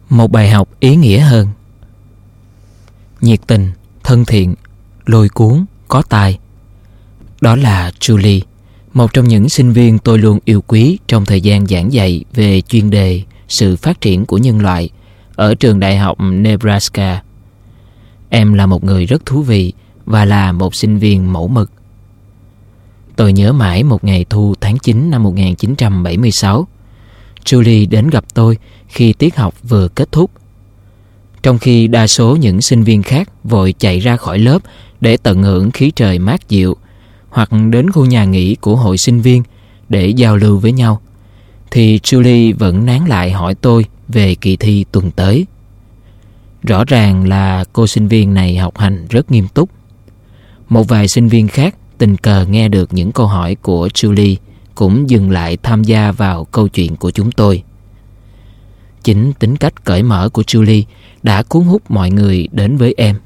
Một bài học ý nghĩa hơn. Nhiệt tình, thân thiện, lôi cuốn, có tài. Đó là Julie, một trong những sinh viên tôi luôn yêu quý trong thời gian giảng dạy về chuyên đề sự phát triển của nhân loại ở trường đại học Nebraska. Em là một người rất thú vị và là một sinh viên mẫu mực. Tôi nhớ mãi một ngày thu tháng 9 năm 1976. Julie đến gặp tôi khi tiết học vừa kết thúc. Trong khi đa số những sinh viên khác vội chạy ra khỏi lớp để tận hưởng khí trời mát dịu, hoặc đến khu nhà nghỉ của hội sinh viên để giao lưu với nhau, thì Julie vẫn nán lại hỏi tôi về kỳ thi tuần tới. Rõ ràng là cô sinh viên này học hành rất nghiêm túc. Một vài sinh viên khác tình cờ nghe được những câu hỏi của Julie cũng dừng lại tham gia vào câu chuyện của chúng tôi. Chính tính cách cởi mở của Julie đã cuốn hút mọi người đến với em.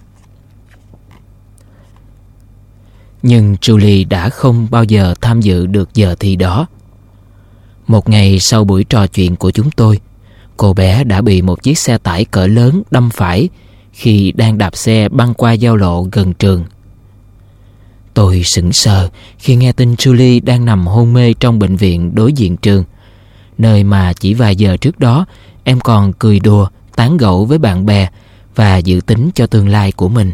Nhưng Julie đã không bao giờ tham dự được giờ thi đó. Một ngày sau buổi trò chuyện của chúng tôi, cô bé đã bị một chiếc xe tải cỡ lớn đâm phải khi đang đạp xe băng qua giao lộ gần trường. Tôi sững sờ khi nghe tin Julie đang nằm hôn mê trong bệnh viện đối diện trường, nơi mà chỉ vài giờ trước đó em còn cười đùa, tán gẫu với bạn bè và dự tính cho tương lai của mình.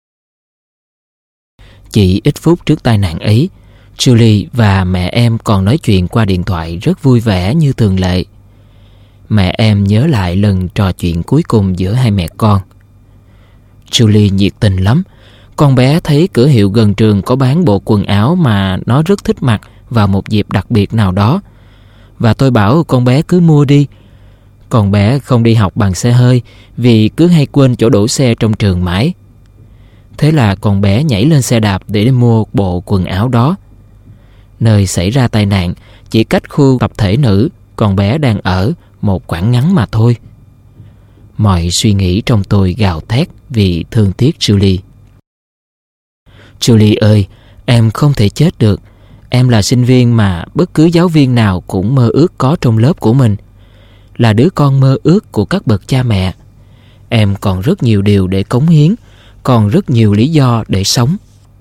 Chỉ ít phút trước tai nạn ấy, Julie và mẹ em còn nói chuyện qua điện thoại rất vui vẻ như thường lệ. Mẹ em nhớ lại lần trò chuyện cuối cùng giữa hai mẹ con. Julie nhiệt tình lắm. Con bé thấy cửa hiệu gần trường có bán bộ quần áo mà nó rất thích mặc vào một dịp đặc biệt nào đó, và tôi bảo con bé cứ mua đi. Con bé không đi học bằng xe hơi vì cứ hay quên chỗ đổ xe trong trường mãi. Thế là con bé nhảy lên xe đạp để mua bộ quần áo đó. Nơi xảy ra tai nạn chỉ cách khu tập thể nữ con bé đang ở một quãng ngắn mà thôi. Mọi suy nghĩ trong tôi gào thét vì thương tiếc Julie. Julie ơi, em không thể chết được. Em là sinh viên mà bất cứ giáo viên nào cũng mơ ước có trong lớp của mình. Là đứa con mơ ước của các bậc cha mẹ. Em còn rất nhiều điều để cống hiến, còn rất nhiều lý do để sống.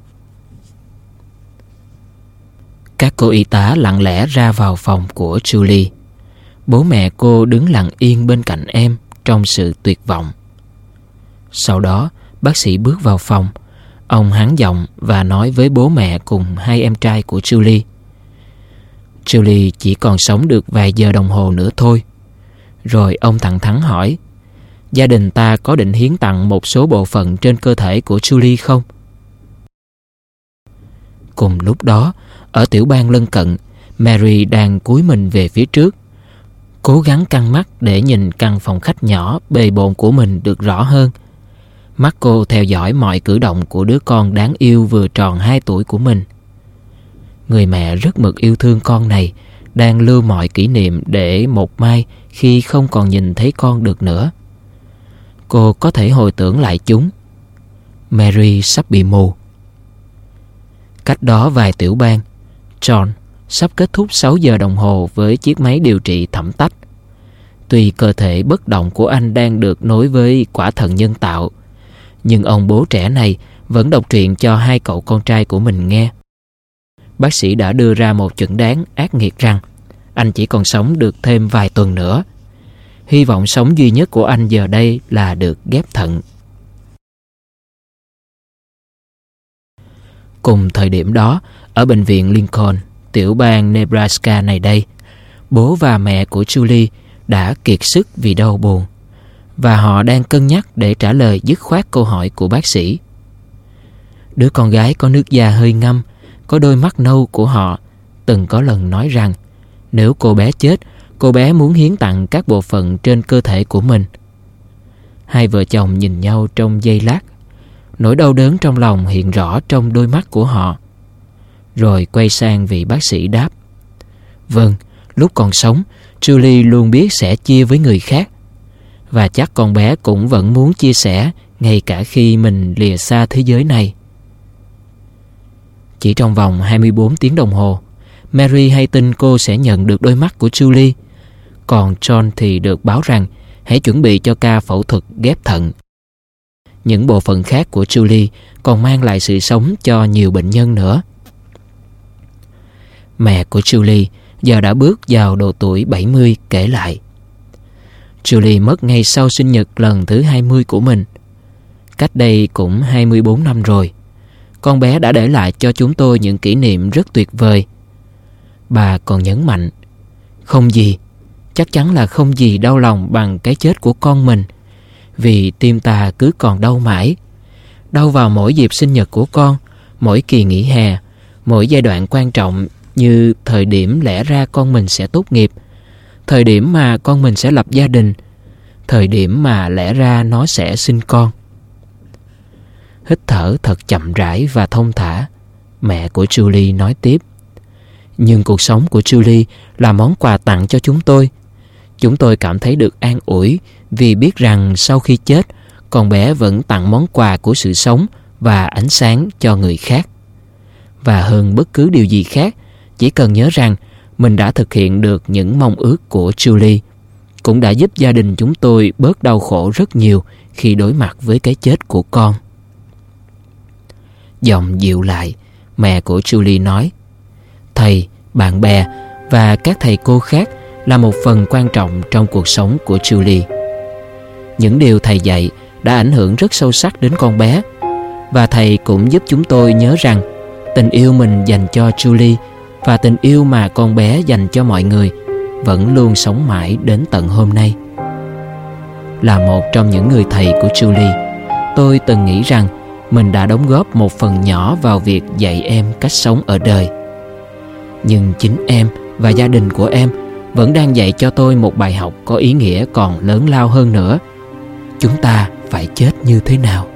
Các cô y tá lặng lẽ ra vào phòng của Julie. Bố mẹ cô đứng lặng yên bên cạnh em trong sự tuyệt vọng. Sau đó, bác sĩ bước vào phòng. Ông hắng giọng và nói với bố mẹ cùng hai em trai của Julie. Julie chỉ còn sống được vài giờ đồng hồ nữa thôi. Rồi ông thẳng thắn hỏi, gia đình ta có định hiến tặng một số bộ phận trên cơ thể của Julie không? Cùng lúc đó, ở tiểu bang lân cận, Mary đang cúi mình về phía trước, cố gắng căng mắt để nhìn căn phòng khách nhỏ bề bộn của mình được rõ hơn. Mắt cô theo dõi mọi cử động của đứa con đáng yêu vừa tròn 2 tuổi của mình. Người mẹ rất mực yêu thương con này, đang lưu mọi kỷ niệm để một mai khi không còn nhìn thấy con được nữa, cô có thể hồi tưởng lại chúng. Mary sắp bị mù. Cách đó vài tiểu bang, John sắp kết thúc 6 giờ đồng hồ với chiếc máy điều trị thẩm tách. Tuy cơ thể bất động của anh đang được nối với quả thận nhân tạo, nhưng ông bố trẻ này vẫn đọc truyện cho 2 cậu con trai của mình nghe. Bác sĩ đã đưa ra một chẩn đoán ác nghiệt rằng anh chỉ còn sống được thêm vài tuần nữa. Hy vọng sống duy nhất của anh giờ đây là được ghép thận. Cùng thời điểm đó, ở bệnh viện Lincoln, tiểu bang Nebraska này đây, bố và mẹ của Julie đã kiệt sức vì đau buồn, và họ đang cân nhắc để trả lời dứt khoát câu hỏi của bác sĩ. Đứa con gái có nước da hơi ngăm, có đôi mắt nâu của họ từng có lần nói rằng nếu cô bé chết, cô bé muốn hiến tặng các bộ phận trên cơ thể của mình. Hai vợ chồng nhìn nhau trong giây lát. Nỗi đau đớn trong lòng hiện rõ trong đôi mắt của họ. Rồi quay sang vị bác sĩ đáp, vâng, lúc còn sống, Julie luôn biết sẻ chia với người khác. Và chắc con bé cũng vẫn muốn chia sẻ ngay cả khi mình lìa xa thế giới này. Chỉ trong vòng 24 tiếng đồng hồ, Mary hay tin cô sẽ nhận được đôi mắt của Julie. Còn John thì được báo rằng hãy chuẩn bị cho ca phẫu thuật ghép thận. Những bộ phận khác của Julie còn mang lại sự sống cho nhiều bệnh nhân nữa. Mẹ của Julie giờ đã bước vào độ tuổi 70 kể lại. Julie mất ngay sau sinh nhật lần thứ 20 của mình. Cách đây cũng 24 năm rồi. Con bé đã để lại cho chúng tôi những kỷ niệm rất tuyệt vời. Bà còn nhấn mạnh, không gì, chắc chắn là không gì đau lòng bằng cái chết của con mình. Vì tim ta cứ còn đau mãi. Đau vào mỗi dịp sinh nhật của con, mỗi kỳ nghỉ hè, mỗi giai đoạn quan trọng như thời điểm lẽ ra con mình sẽ tốt nghiệp, thời điểm mà con mình sẽ lập gia đình, thời điểm mà lẽ ra nó sẽ sinh con. Hít thở thật chậm rãi và thông thả, mẹ của Julie nói tiếp. Nhưng cuộc sống của Julie là món quà tặng cho chúng tôi. Chúng tôi cảm thấy được an ủi vì biết rằng sau khi chết, con bé vẫn tặng món quà của sự sống và ánh sáng cho người khác. Và hơn bất cứ điều gì khác, chỉ cần nhớ rằng mình đã thực hiện được những mong ước của Julie, cũng đã giúp gia đình chúng tôi bớt đau khổ rất nhiều khi đối mặt với cái chết của con. Giọng dịu lại, mẹ của Julie nói, thầy, bạn bè và các thầy cô khác là một phần quan trọng trong cuộc sống của Julie. Những điều thầy dạy đã ảnh hưởng rất sâu sắc đến con bé, và thầy cũng giúp chúng tôi nhớ rằng tình yêu mình dành cho Julie và tình yêu mà con bé dành cho mọi người vẫn luôn sống mãi đến tận hôm nay. Là một trong những người thầy của Julie, tôi từng nghĩ rằng mình đã đóng góp một phần nhỏ vào việc dạy em cách sống ở đời. Nhưng chính em và gia đình của em vẫn đang dạy cho tôi một bài học có ý nghĩa còn lớn lao hơn nữa. Chúng ta phải chết như thế nào?